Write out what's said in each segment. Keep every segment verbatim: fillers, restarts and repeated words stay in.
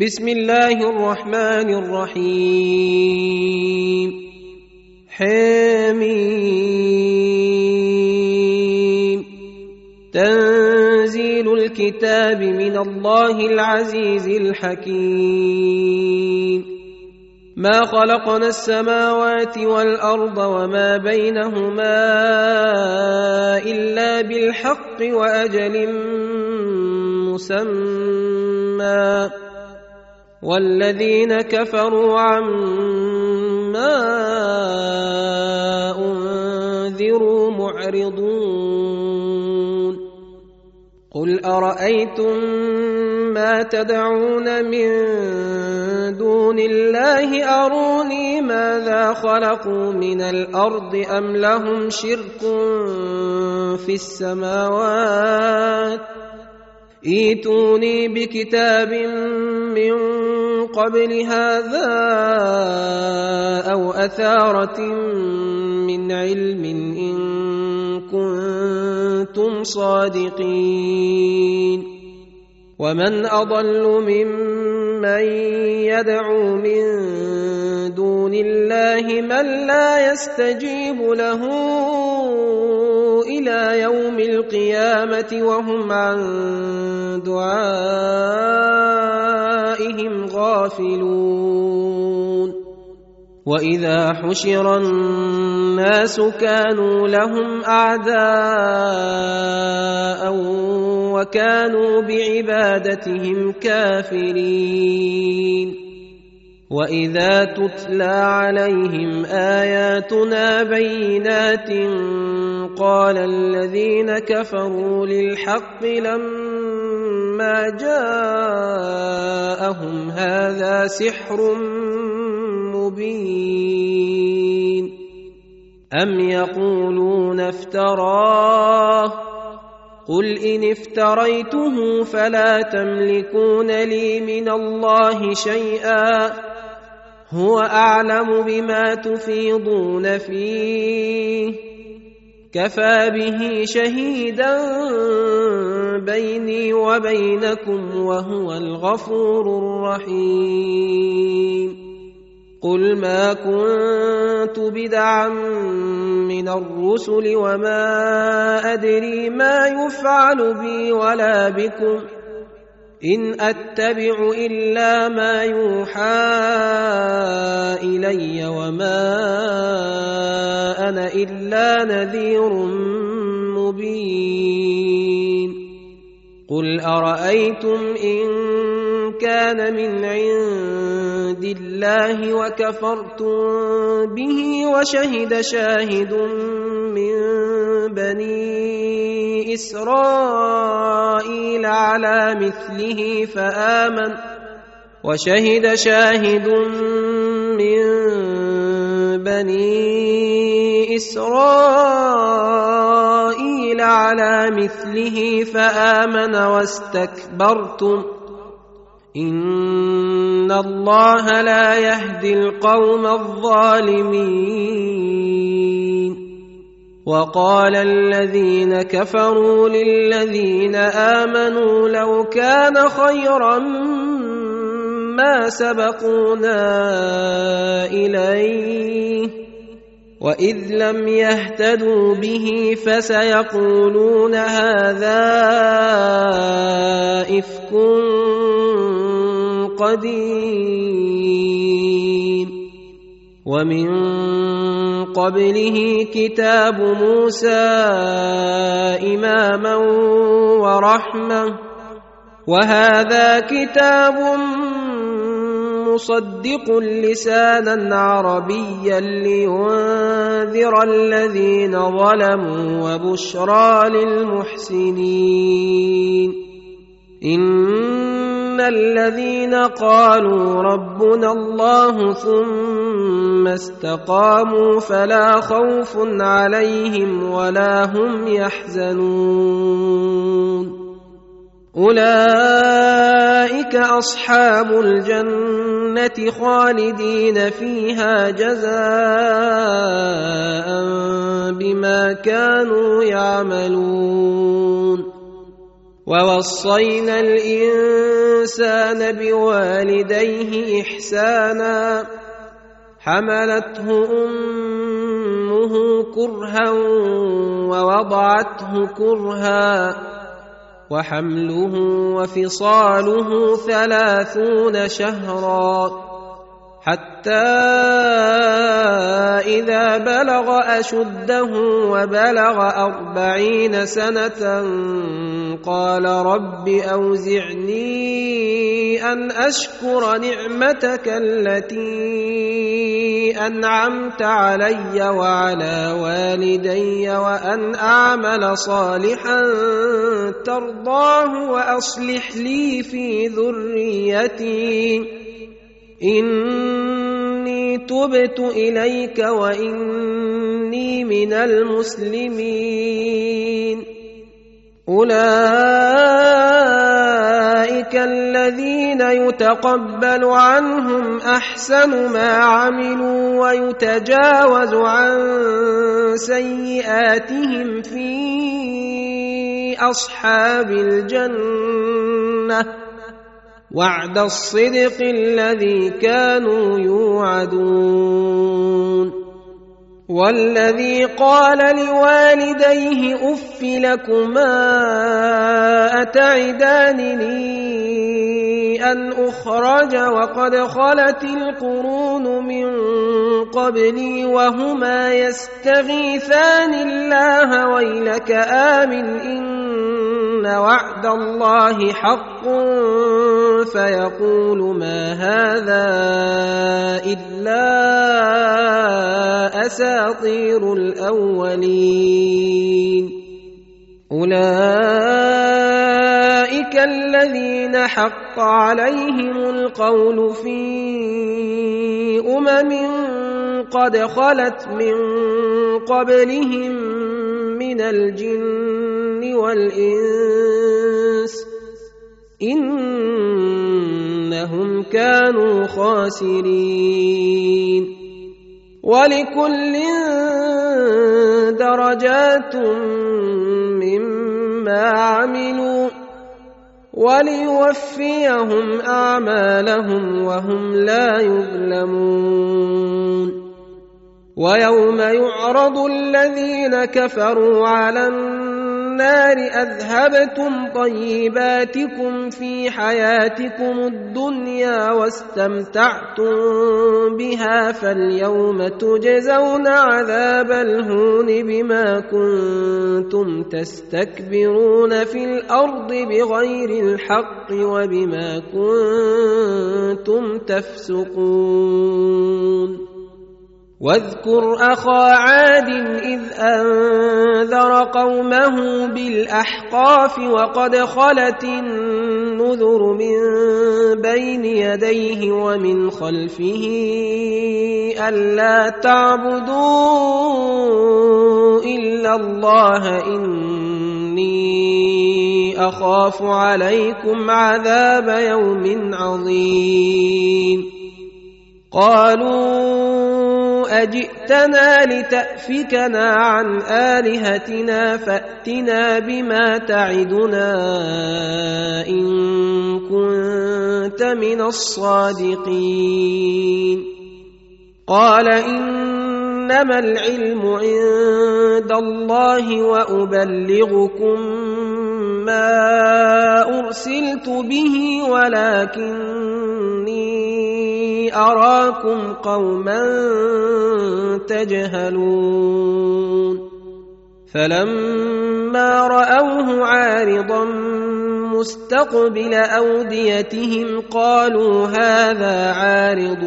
بسم الله الرحمن الرحيم حميم تنزيل الكتاب من الله العزيز الحكيم ما خلقنا السماوات والأرض وما بينهما إلا بالحق وأجل مسمى والذين كفروا عما أنذروا معرضون قل أرأيتم ما تدعون من دون الله أروني ماذا خلقوا من الأرض أم لهم شرك في السماوات ائتوني بكتاب من قبل هذا أو أثارة من علم إن كنتم صادقين ومن أضل ممن يدعو من دون الله من لا يستجيب له إلى يوم القيامة وهم عن دعائهم غافلون وإذا حشر الناس كانوا لهم أعداء وكانوا بعبادتهم كافرين وإذا تتلى عليهم آياتنا بينات قال الذين كفروا للحق لما جاءهم هذا سحر مبين أم يقولون افتراه قل إن افتريته فلا تملكون لي من الله شيئا هو أعلم بما تفيضون فيه كفى به شهيدا بيني وبينكم وهو الغفور الرحيم قل ما كنت بدعا من الرسل وما أدري ما يفعل بي ولا بكم إن أتبع إلا ما يوحى إلي وما أنا إلا نذير مبين قل أرأيتم إن كان من عند الله وكفرتم به وشهد شاهد من بني إسرائيل على مثله فآمن وشهد شاهد من بني إسرائيل على مثله فآمن واستكبرتم إن الله لا يهدي القوم الظالمين وقال الذين كفروا للذين آمنوا لو كان خيرا ما سبقونا إليه وإذ لم يهتدوا به فسيقولون هذا إفك قديم ومن قبله كتاب موسى إماما ورحمة وهذا كتاب مصدق لسانا عربيا لينذر الذين ظلموا وبشرى للمحسنين إن الذين قالوا ربنا الله ثم استقاموا فلا خوف عليهم ولا هم يحزنون أولئك أصحاب الجنة خالدين فيها جزاء بما كانوا يعملون ووصينا الإنسان بوالديه إحسانا حملته أمه كرها ووضعته كرها وحمله وفصاله ثلاثون شهرا حتى إذا بلغ أشده وبلغ أربعين سنة قال رب أوزعني أن أشكر نعمتك التي أنعمت علي وعلى والدي وأن أعمل صالحا ترضاه وأصلح لي في ذريتي إني تبت إليك وإني من المسلمين أولئك الذين يتقبل عنهم أحسن ما عملوا ويتجاوز عن سيئاتهم في أصحاب الجنة وعد الصدق الذي كانوا يوعدون والذي قال لوالديه أف لكما أتعدانني أن أخرج وقد خلت القرون من قبلي وهما يستغيثان الله ويلك آمن إن وعد الله حق فيقول ما هذا إلا أساطير الأولين أولئك الذين حق عليهم القول في أمم قد خلت من قبلهم من الجن والإنس إنهم كانوا خاسرين ولكل درجات مما عملوا وليوفيهم أعمالهم وهم لا يظلمون ويوم يعرض الذين كفروا على النار أذهبتم طيباتكم في حياتكم الدنيا واستمتعتم بها فاليوم تجزون عذاب الهون بما كنتم تستكبرون في الأرض بغير الحق وبما كنتم تفسقون واذكر أخا عاد إذ أنذر قومه بالأحقاف وقد خلت النذر من بين يديه ومن خلفه ألا تعبدوا إلا الله إني أخاف عليكم عذاب يوم عظيم قالوا أجئتنا لتأفكنا عن آلهتنا فأتنا بما تعدنا إن كنت من الصادقين قال إنما العلم عند الله وأبلغكم ما أرسلت به ولكني أراكم قوما تجهلون فلما رأوه عارضا مستقبل أوديتهم قالوا هذا عارض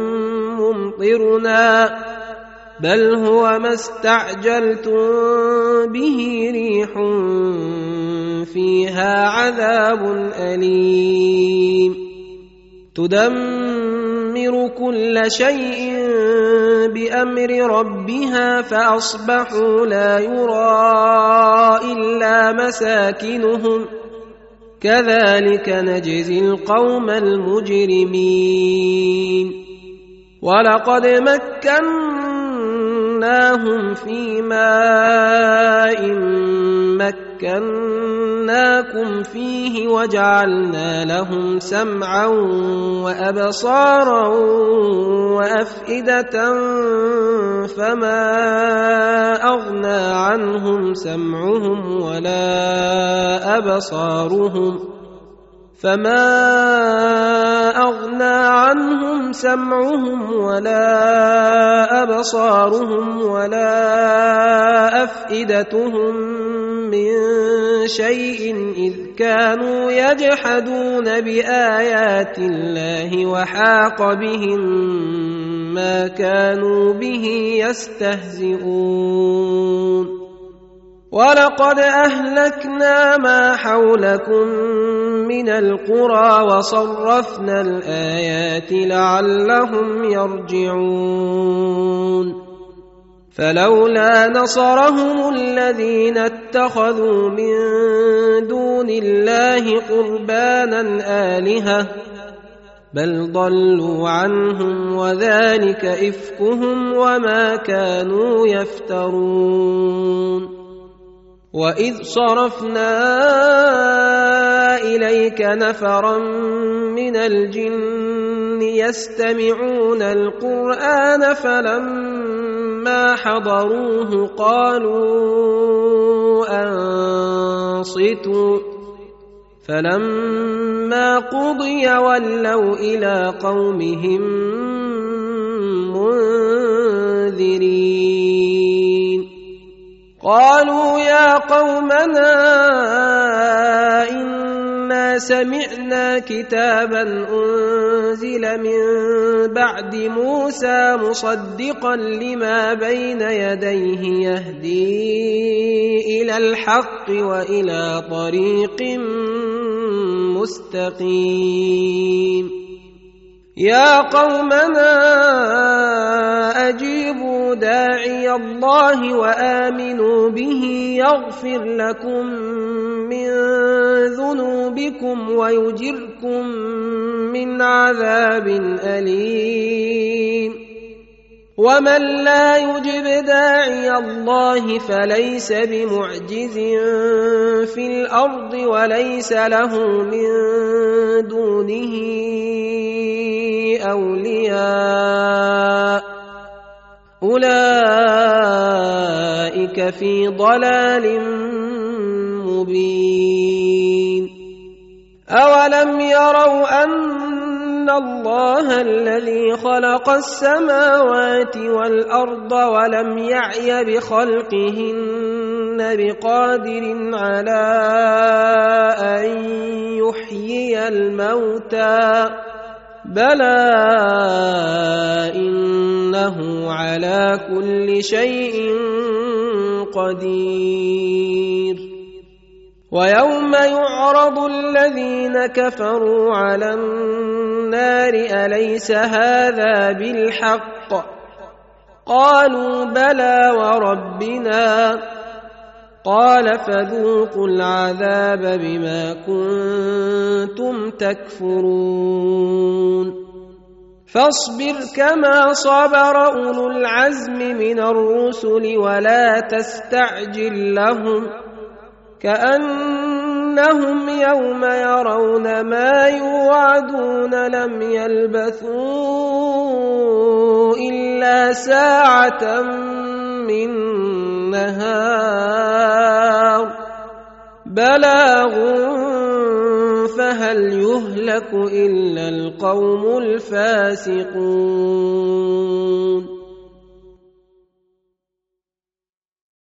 ممطرنا بل هو ما استعجلتم به ريح فيها عذاب أليم تدمر كل شيء بأمر ربها فأصبحوا لا يرى إلا مساكنهم كذلك نجزي القوم المجرمين ولقد مكناهم في ماء مكناكم فيه وجعلنا لهم سمعا وأبصارا وأفئدة فما أغنى عنهم سمعهم ولا أبصارهم فما أغنى عنهم سمعهم ولا أبصارهم ولا أفئدتهم من شيء إذ كانوا يجحدون بآيات الله وحاق بهم ما كانوا به يستهزئون ولقد أهلكنا ما حولكم من القرى وصرفنا الآيات لعلهم يرجعون فلولا نصرهم الذين اتخذوا من دون الله قربانا آلهة بل ضلوا عنهم وذلك إفكهم وما كانوا يفترون وإذ صرفنا إليك نفرا من الجن يستمعون القرآن فلما حضروه قالوا أنصتوا فلما قضي ولوا إلى قومهم منذرين قالوا يا قومنا إنا سمعنا كتابا أنزل من بعد موسى مصدقا لما بين يديه يهدي إلى الحق وإلى طريق مستقيم يا قومنا أجيبوا داعي الله وآمنوا به يغفر لكم من ذنوبكم ويجركم من عذاب أليم ومن لا يجب داعي الله فليس بمعجز في الأرض وليس له من دونه أولياء أولئك في ضلال مبين أولم يروا أن الله الذي خلق السماوات والأرض ولم يعي بخلقهن بقادر على أن يحيي الموتى بلى إنه على كل شيء قدير ويوم يعرض الذين كفروا على النار أليس هذا بالحق قالوا بلى وربنا قال فذوقوا العذاب بما كنتم تكفرون فاصبر كما صبر أولو العزم من الرسل ولا تستعجل لهم كأنهم يوم يرون ما يوعدون لم يلبثوا إلا ساعة من نهار بلاغ فهل يهلك إلا القوم الفاسقون